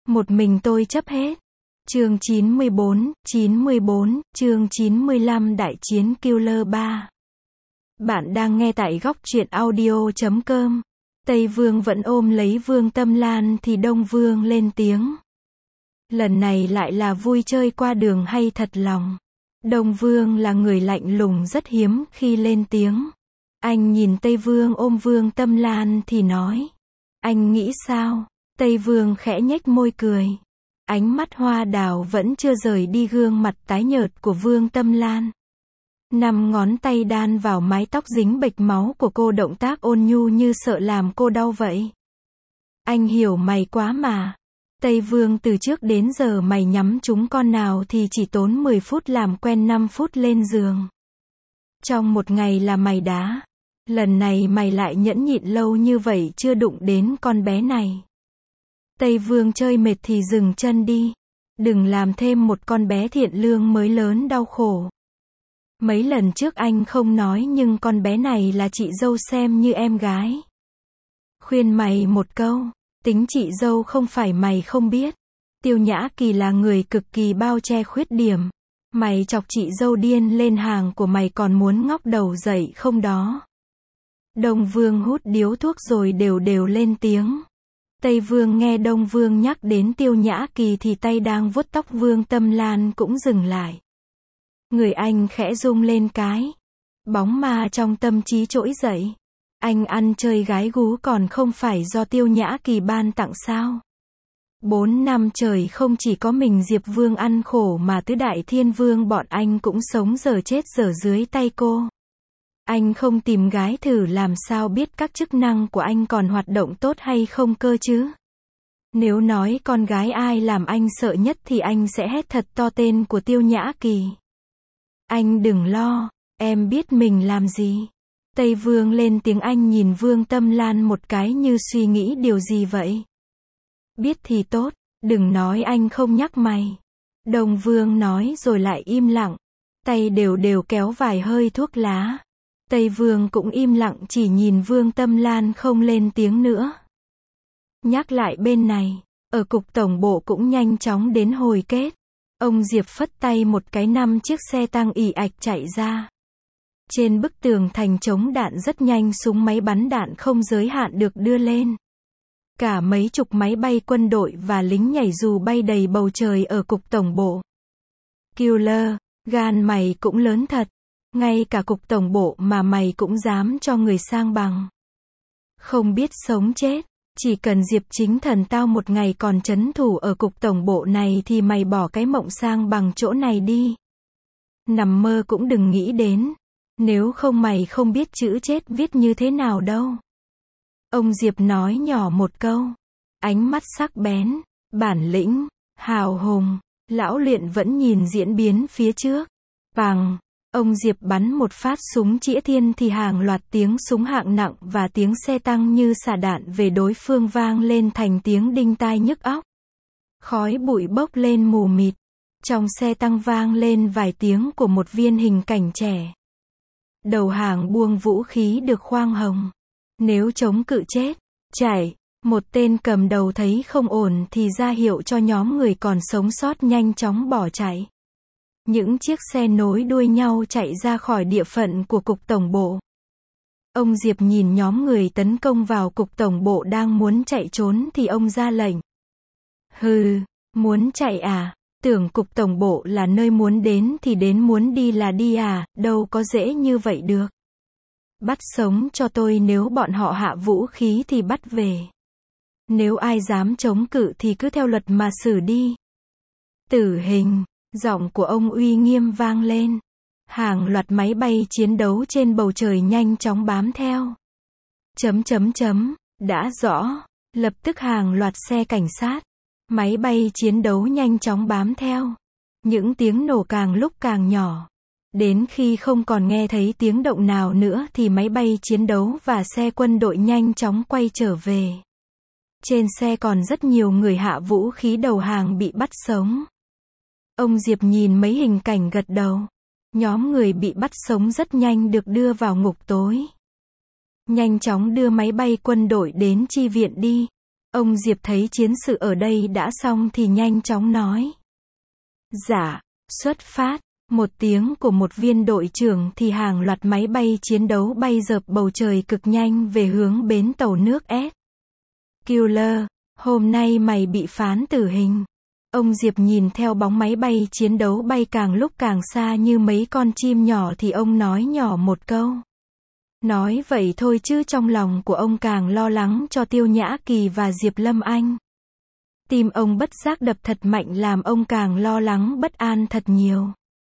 Một mình tôi chấp hết. Chương 94, chương 95 Đại chiến Killer 3. Bạn đang nghe tại góc truyện audio.com. Tây Vương vẫn ôm lấy Vương Tâm Lan thì Đông Vương lên tiếng. Lần này lại là vui chơi qua đường hay thật lòng? Đông Vương là người lạnh lùng rất hiếm khi lên tiếng. Anh nhìn Tây Vương ôm Vương Tâm Lan thì nói. Anh nghĩ sao? Tây Vương khẽ nhếch môi cười. Ánh mắt hoa đào vẫn chưa rời đi gương mặt tái nhợt của Vương Tâm Lan. 5 ngón tay đan vào mái tóc dính bệch máu của cô, động tác ôn nhu như sợ làm cô đau vậy. Anh hiểu mày quá mà. Tây Vương, từ trước đến giờ mày nhắm trúng con nào thì chỉ tốn 10 phút làm quen, 5 phút lên giường. Trong một ngày là mày đá. Lần này mày lại nhẫn nhịn lâu như vậy chưa đụng đến con bé này. Tây Vương chơi mệt thì dừng chân đi. Đừng làm thêm một con bé thiện lương mới lớn đau khổ. Mấy lần trước anh không nói nhưng con bé này là chị dâu xem như em gái. Khuyên mày một câu, tính chị dâu không phải mày không biết. Tiêu Nhã Kỳ là người cực kỳ bao che khuyết điểm. Mày chọc chị dâu điên lên, hàng của mày còn muốn ngóc đầu dậy không đó? Đông Vương hút điếu thuốc rồi đều đều lên tiếng. Tây Vương nghe Đông Vương nhắc đến Tiêu Nhã Kỳ thì tay đang vuốt tóc Vương Tâm Lan cũng dừng lại. Người anh khẽ rung lên cái. Bóng ma trong tâm trí trỗi dậy. Anh ăn chơi gái gú còn không phải do Tiêu Nhã Kỳ ban tặng sao? 4 năm trời không chỉ có mình Diệp Vương ăn khổ mà tứ đại thiên vương bọn anh cũng sống dở chết dở dưới tay cô. Anh không tìm gái thử làm sao biết các chức năng của anh còn hoạt động tốt hay không cơ chứ? Nếu nói con gái ai làm anh sợ nhất thì anh sẽ hét thật to tên của Tiêu Nhã Kỳ. Anh đừng lo, em biết mình làm gì. Tây Vương lên tiếng. Anh nhìn Vương Tâm Lan một cái như suy nghĩ điều gì vậy. Biết thì tốt, đừng nói anh không nhắc mày. Đông Vương nói rồi lại im lặng. Tay đều đều kéo vài hơi thuốc lá. Tây Vương cũng im lặng chỉ nhìn Vương Tâm Lan không lên tiếng nữa. Nhắc lại bên này, ở cục tổng bộ cũng nhanh chóng đến hồi kết. Ông Diệp phất tay một cái, 5 chiếc xe tăng ì ạch chạy ra. Trên bức tường thành chống đạn rất nhanh, súng máy bắn đạn không giới hạn được đưa lên. Cả mấy chục máy bay quân đội và lính nhảy dù bay đầy bầu trời ở cục tổng bộ. Killer, gan mày cũng lớn thật. Ngay cả cục tổng bộ mà mày cũng dám cho người sang bằng. Không biết sống chết. Chỉ cần Diệp Chính Thần tao một ngày còn trấn thủ ở cục tổng bộ này thì mày bỏ cái mộng sang bằng chỗ này đi. Nằm mơ cũng đừng nghĩ đến. Nếu không mày không biết chữ chết viết như thế nào đâu. Ông Diệp nói nhỏ một câu. Ánh mắt sắc bén, bản lĩnh, hào hùng. Lão Luyện vẫn nhìn diễn biến phía trước. Vàng. Ông Diệp bắn một phát súng chĩa thiên thì hàng loạt tiếng súng hạng nặng và tiếng xe tăng như xả đạn về đối phương vang lên thành tiếng đinh tai nhức óc. Khói bụi bốc lên mù mịt. Trong xe tăng vang lên vài tiếng của một viên hình cảnh trẻ. Đầu hàng buông vũ khí được khoang hồng. Nếu chống cự chết, chạy. Một tên cầm đầu thấy không ổn thì ra hiệu cho nhóm người còn sống sót nhanh chóng bỏ chạy. Những chiếc xe nối đuôi nhau chạy ra khỏi địa phận của cục tổng bộ. Ông Diệp nhìn nhóm người tấn công vào cục tổng bộ đang muốn chạy trốn thì ông ra lệnh. Hừ, muốn chạy à? Tưởng cục tổng bộ là nơi muốn đến thì đến, muốn đi là đi à? Đâu có dễ như vậy được. Bắt sống cho tôi, nếu bọn họ hạ vũ khí thì bắt về. Nếu ai dám chống cự thì cứ theo luật mà xử đi. Tử hình. Giọng của ông uy nghiêm vang lên. Hàng loạt máy bay chiến đấu trên bầu trời nhanh chóng bám theo. Đã rõ. Lập tức hàng loạt xe cảnh sát. Máy bay chiến đấu nhanh chóng bám theo. Những tiếng nổ càng lúc càng nhỏ. Đến khi không còn nghe thấy tiếng động nào nữa thì máy bay chiến đấu và xe quân đội nhanh chóng quay trở về. Trên xe còn rất nhiều người hạ vũ khí đầu hàng bị bắt sống. Ông Diệp nhìn mấy hình cảnh gật đầu. Nhóm người bị bắt sống rất nhanh được đưa vào ngục tối. Nhanh chóng đưa máy bay quân đội đến chi viện đi. Ông Diệp thấy chiến sự ở đây đã xong thì nhanh chóng nói. Dạ, xuất phát. Một tiếng của một viên đội trưởng thì hàng loạt máy bay chiến đấu bay dợp bầu trời cực nhanh về hướng bến tàu nước S. Killer, hôm nay mày bị phán tử hình. Ông Diệp nhìn theo bóng máy bay chiến đấu bay càng lúc càng xa như mấy con chim nhỏ thì ông nói nhỏ một câu. Nói vậy thôi chứ trong lòng của ông càng lo lắng cho Tiêu Nhã Kỳ và Diệp Lâm Anh. Tim ông bất giác đập thật mạnh làm ông càng lo lắng bất an thật nhiều.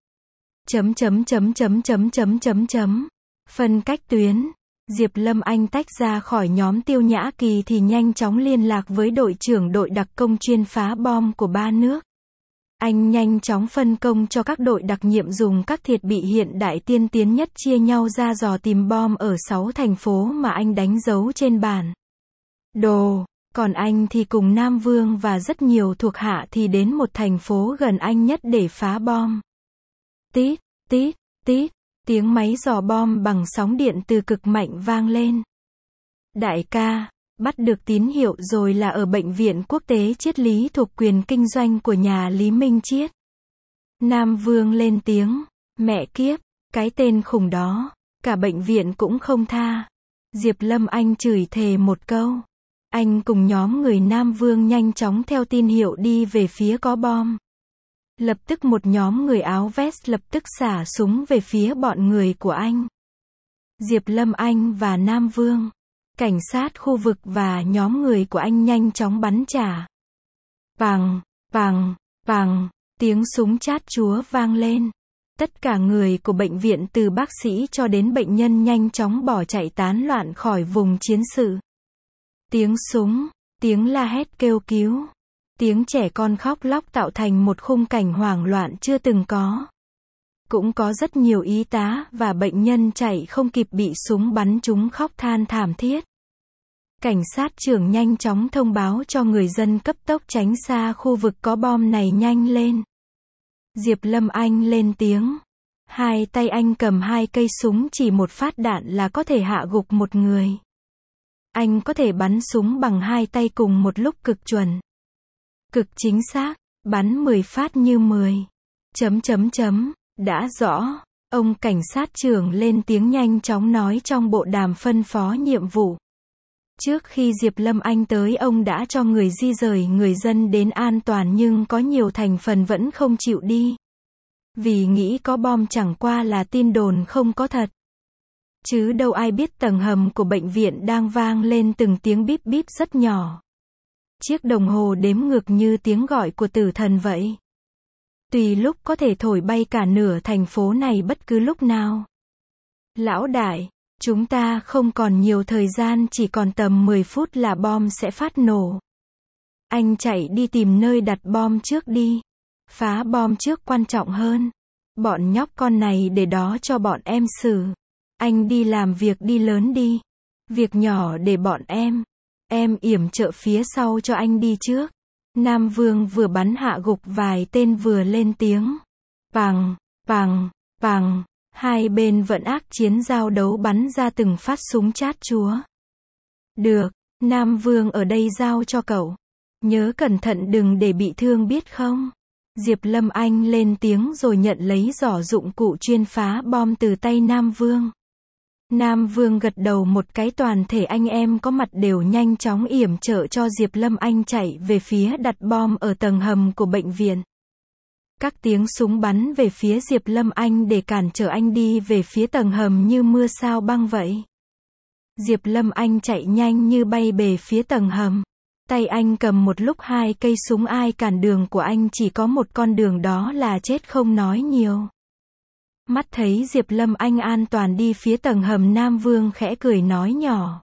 Phân cách tuyến. Diệp Lâm Anh tách ra khỏi nhóm Tiêu Nhã Kỳ thì nhanh chóng liên lạc với đội trưởng đội đặc công chuyên phá bom của ba nước. Anh nhanh chóng phân công cho các đội đặc nhiệm dùng các thiết bị hiện đại tiên tiến nhất chia nhau ra dò tìm bom ở 6 thành phố mà anh đánh dấu trên bản đồ. Còn anh thì cùng Nam Vương và rất nhiều thuộc hạ thì đến một thành phố gần anh nhất để phá bom. Tít, tít, tít, tiếng máy dò bom bằng sóng điện từ cực mạnh vang lên. Đại ca, bắt được tín hiệu rồi, là ở bệnh viện quốc tế triết lý thuộc quyền kinh doanh của nhà Lý Minh Triết. Nam Vương lên tiếng. Mẹ kiếp, cái tên khủng đó, cả bệnh viện cũng không tha. Diệp Lâm Anh chửi thề một câu. Anh cùng nhóm người Nam Vương nhanh chóng theo tin hiệu đi về phía có bom. Lập tức một nhóm người áo vest lập tức xả súng về phía bọn người của anh. Diệp Lâm Anh và Nam Vương, cảnh sát khu vực và nhóm người của anh nhanh chóng bắn trả. Vàng, vàng, vàng, tiếng súng chát chúa vang lên. Tất cả người của bệnh viện từ bác sĩ cho đến bệnh nhân nhanh chóng bỏ chạy tán loạn khỏi vùng chiến sự. Tiếng súng, tiếng la hét kêu cứu, tiếng trẻ con khóc lóc tạo thành một khung cảnh hoảng loạn chưa từng có. Cũng có rất nhiều y tá và bệnh nhân chạy không kịp bị súng bắn trúng khóc than thảm thiết. Cảnh sát trưởng nhanh chóng thông báo cho người dân cấp tốc tránh xa khu vực có bom này nhanh lên. Diệp Lâm Anh lên tiếng. Hai tay anh cầm 2 cây súng, chỉ một phát đạn là có thể hạ gục một người. Anh có thể bắn súng bằng 2 tay cùng một lúc cực chuẩn. Cực chính xác, bắn 10 phát như 10. Đã rõ, ông cảnh sát trưởng lên tiếng nhanh chóng nói trong bộ đàm phân phó nhiệm vụ. Trước khi Diệp Lâm Anh tới, ông đã cho người di rời người dân đến an toàn, nhưng có nhiều thành phần vẫn không chịu đi. Vì nghĩ có bom chẳng qua là tin đồn không có thật. Chứ đâu ai biết tầng hầm của bệnh viện đang vang lên từng tiếng bíp bíp rất nhỏ. Chiếc đồng hồ đếm ngược như tiếng gọi của tử thần vậy. Tùy lúc có thể thổi bay cả nửa thành phố này bất cứ lúc nào. Lão đại, chúng ta không còn nhiều thời gian, chỉ còn tầm 10 phút là bom sẽ phát nổ. Anh chạy đi tìm nơi đặt bom trước đi. Phá bom trước quan trọng hơn. Bọn nhóc con này để đó cho bọn em xử. Anh đi làm việc đi lớn đi. Việc nhỏ để bọn em. Em yểm trợ phía sau cho anh đi trước. Nam Vương vừa bắn hạ gục vài tên vừa lên tiếng. Vàng, vàng, vàng. Hai bên vẫn ác chiến giao đấu bắn ra từng phát súng chát chúa. Được, Nam Vương ở đây giao cho cậu. Nhớ cẩn thận đừng để bị thương biết không? Diệp Lâm Anh lên tiếng rồi nhận lấy giỏ dụng cụ chuyên phá bom từ tay Nam Vương. Nam Vương gật đầu một cái, toàn thể anh em có mặt đều nhanh chóng yểm trợ cho Diệp Lâm Anh chạy về phía đặt bom ở tầng hầm của bệnh viện. Các tiếng súng bắn về phía Diệp Lâm Anh để cản trở anh đi về phía tầng hầm như mưa sao băng vậy. Diệp Lâm Anh chạy nhanh như bay về phía tầng hầm. Tay anh cầm một lúc 2 cây súng, ai cản đường của anh chỉ có một con đường, đó là chết, không nói nhiều. Mắt thấy Diệp Lâm Anh an toàn đi phía tầng hầm, Nam Vương khẽ cười nói nhỏ.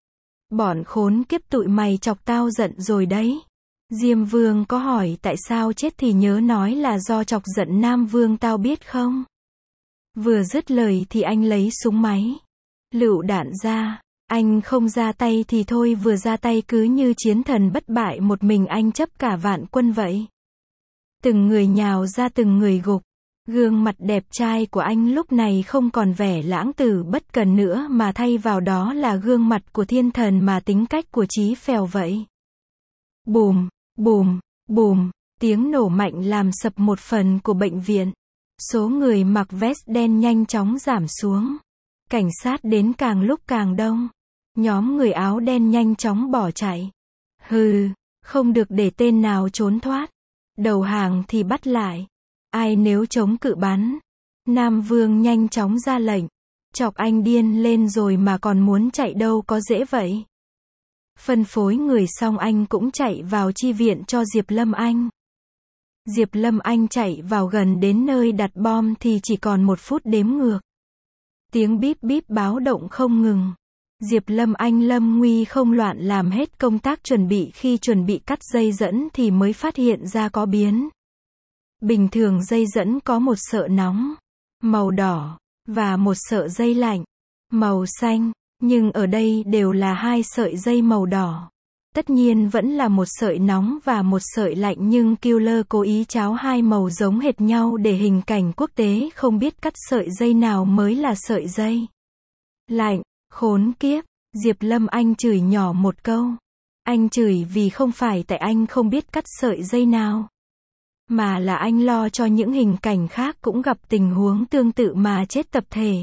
Bọn khốn kiếp tụi mày chọc tao giận rồi đấy. Diêm Vương có hỏi tại sao chết thì nhớ nói là do chọc giận Nam Vương tao biết không? Vừa dứt lời thì anh lấy súng máy lựu đạn ra. Anh không ra tay thì thôi, vừa ra tay cứ như chiến thần bất bại, một mình anh chấp cả vạn quân vậy. Từng người nhào ra, từng người gục. Gương mặt đẹp trai của anh lúc này không còn vẻ lãng tử bất cần nữa, mà thay vào đó là gương mặt của thiên thần mà tính cách của Chí Phèo vậy. Bùm, bùm, bùm, tiếng nổ mạnh làm sập một phần của bệnh viện. Số người mặc vest đen nhanh chóng giảm xuống. Cảnh sát đến càng lúc càng đông. Nhóm người áo đen nhanh chóng bỏ chạy. Hừ, không được để tên nào trốn thoát. Đầu hàng thì bắt lại. Ai nếu chống cự bắn. Nam Vương nhanh chóng ra lệnh. Chọc anh điên lên rồi mà còn muốn chạy đâu có dễ vậy. Phân phối người xong anh cũng chạy vào chi viện cho Diệp Lâm Anh. Diệp Lâm Anh chạy vào gần đến nơi đặt bom thì chỉ còn 1 phút đếm ngược. Tiếng bíp bíp báo động không ngừng. Diệp Lâm Anh lâm nguy không loạn làm hết công tác chuẩn bị, khi chuẩn bị cắt dây dẫn thì mới phát hiện ra có biến. Bình thường dây dẫn có một sợi nóng, màu đỏ, và một sợi dây lạnh, màu xanh, nhưng ở đây đều là 2 sợi dây màu đỏ. Tất nhiên vẫn là một sợi nóng và một sợi lạnh, nhưng killer cố ý cháo 2 màu giống hệt nhau để hình cảnh quốc tế không biết cắt sợi dây nào mới là sợi dây lạnh. Khốn kiếp, Diệp Lâm Anh chửi nhỏ một câu. Anh chửi vì không phải tại anh không biết cắt sợi dây nào, mà là anh lo cho những hình cảnh khác cũng gặp tình huống tương tự mà chết tập thể.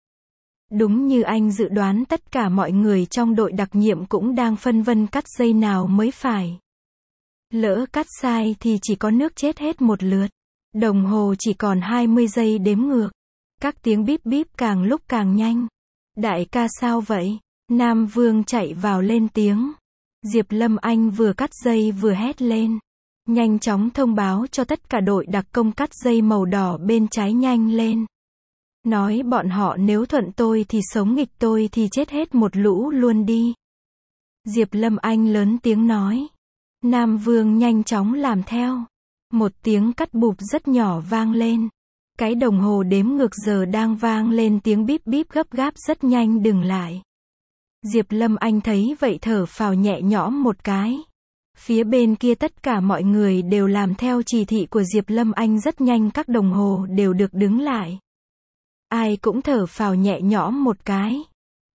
Đúng như anh dự đoán, tất cả mọi người trong đội đặc nhiệm cũng đang phân vân cắt dây nào mới phải. Lỡ cắt sai thì chỉ có nước chết hết một lượt. Đồng hồ chỉ còn 20 giây đếm ngược. Các tiếng bíp bíp càng lúc càng nhanh. Đại ca sao vậy? Nam Vương chạy vào lên tiếng. Diệp Lâm Anh vừa cắt dây vừa hét lên. Nhanh chóng thông báo cho tất cả đội đặc công cắt dây màu đỏ bên trái nhanh lên. Nói bọn họ nếu thuận tôi thì sống, nghịch tôi thì chết hết một lũ luôn đi. Diệp Lâm Anh lớn tiếng nói. Nam Vương nhanh chóng làm theo. Một tiếng cắt bụp rất nhỏ vang lên. Cái đồng hồ đếm ngược giờ đang vang lên tiếng bíp bíp gấp gáp rất nhanh dừng lại. Diệp Lâm Anh thấy vậy thở phào nhẹ nhõm một cái. Phía bên kia tất cả mọi người đều làm theo chỉ thị của Diệp Lâm Anh, rất nhanh các đồng hồ đều được đứng lại. Ai cũng thở phào nhẹ nhõm một cái.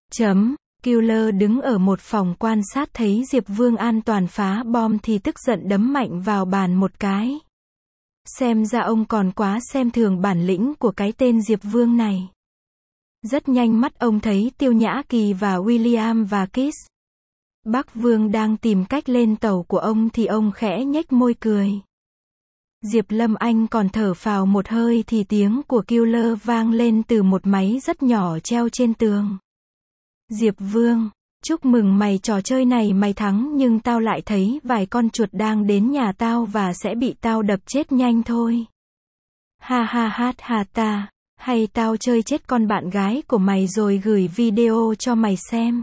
Killer đứng ở một phòng quan sát thấy Diệp Vương an toàn phá bom thì tức giận đấm mạnh vào bàn một cái. Xem ra ông còn quá xem thường bản lĩnh của cái tên Diệp Vương này. Rất nhanh mắt ông thấy Tiêu Nhã Kỳ và William và Kiss. Bắc Vương đang tìm cách lên tàu của ông thì ông khẽ nhếch môi cười. Diệp Lâm Anh còn thở phào một hơi thì tiếng của killer vang lên từ một máy rất nhỏ treo trên tường. Diệp Vương, chúc mừng mày, trò chơi này mày thắng, nhưng tao lại thấy vài con chuột đang đến nhà tao và sẽ bị tao đập chết nhanh thôi. Ha ha ha ha ta, hay tao chơi chết con bạn gái của mày rồi gửi video cho mày xem.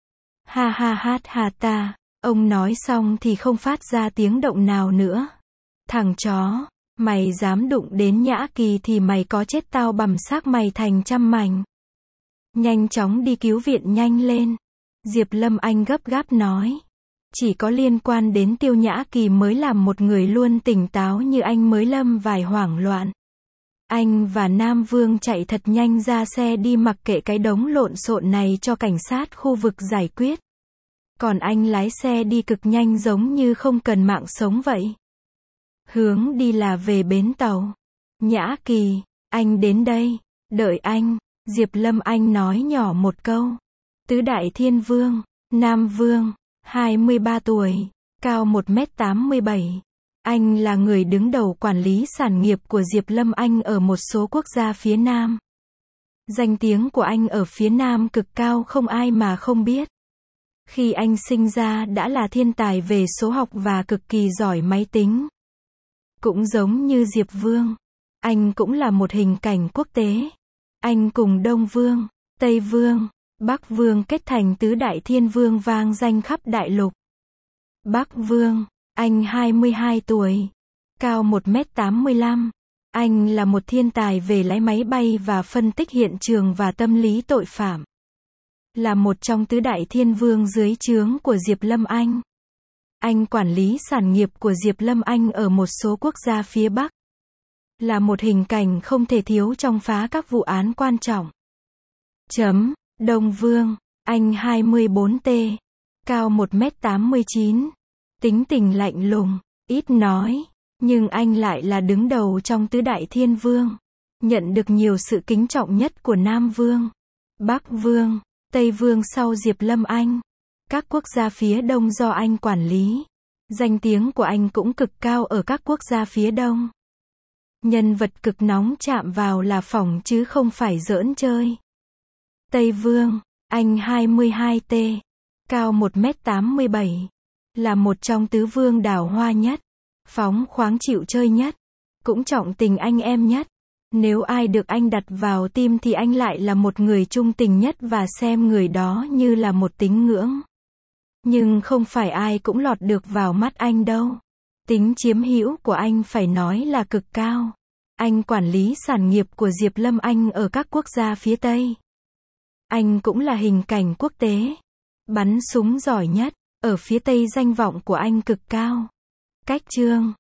Ha ha ha ha ta. Ông nói xong thì không phát ra tiếng động nào nữa. Thằng chó, mày dám đụng đến Nhã Kỳ thì mày có chết tao bằm xác mày thành trăm mảnh. Nhanh chóng đi cứu viện nhanh lên. Diệp Lâm Anh gấp gáp nói. Chỉ có liên quan đến Tiêu Nhã Kỳ mới làm một người luôn tỉnh táo như anh mới lâm vài hoảng loạn. Anh và Nam Vương chạy thật nhanh ra xe đi, mặc kệ cái đống lộn xộn này cho cảnh sát khu vực giải quyết. Còn anh lái xe đi cực nhanh giống như không cần mạng sống vậy. Hướng đi là về bến tàu. Nhã Kỳ, anh đến đây, đợi anh. Diệp Lâm Anh nói nhỏ một câu. Tứ Đại Thiên Vương, Nam Vương, 23 tuổi, cao 1m87. Anh là người đứng đầu quản lý sản nghiệp của Diệp Lâm Anh ở một số quốc gia phía Nam. Danh tiếng của anh ở phía Nam cực cao, không ai mà không biết. Khi anh sinh ra đã là thiên tài về số học và cực kỳ giỏi máy tính. Cũng giống như Diệp Vương, anh cũng là một hình cảnh quốc tế. Anh cùng Đông Vương, Tây Vương, Bắc Vương kết thành Tứ Đại Thiên Vương vang danh khắp đại lục. Bắc Vương, anh 22 tuổi, cao 1m85. Anh là một thiên tài về lái máy bay và phân tích hiện trường và tâm lý tội phạm. Là một trong Tứ Đại Thiên Vương dưới trướng của Diệp Lâm Anh. Anh quản lý sản nghiệp của Diệp Lâm Anh ở một số quốc gia phía Bắc. Là một hình cảnh không thể thiếu trong phá các vụ án quan trọng. Đông Vương, anh 24T, cao 1m89. Tính tình lạnh lùng, ít nói, nhưng anh lại là đứng đầu trong tứ đại thiên vương, nhận được nhiều sự kính trọng nhất của Nam Vương, Bắc Vương, Tây Vương sau Diệp Lâm Anh. Các quốc gia phía Đông do anh quản lý. Danh tiếng của anh cũng cực cao ở các quốc gia phía Đông. Nhân vật cực nóng chạm vào là phỏng chứ không phải giỡn chơi. Tây Vương, anh 22T, cao 1m87, là một trong tứ vương đào hoa nhất, phóng khoáng chịu chơi nhất, cũng trọng tình anh em nhất. Nếu ai được anh đặt vào tim thì anh lại là một người trung tình nhất và xem người đó như là một tín ngưỡng. Nhưng không phải ai cũng lọt được vào mắt anh đâu. Tính chiếm hữu của anh phải nói là cực cao. Anh quản lý sản nghiệp của Diệp Lâm Anh ở các quốc gia phía Tây. Anh cũng là hình cảnh quốc tế. Bắn súng giỏi nhất. Ở phía Tây danh vọng của anh cực cao. Cách Chương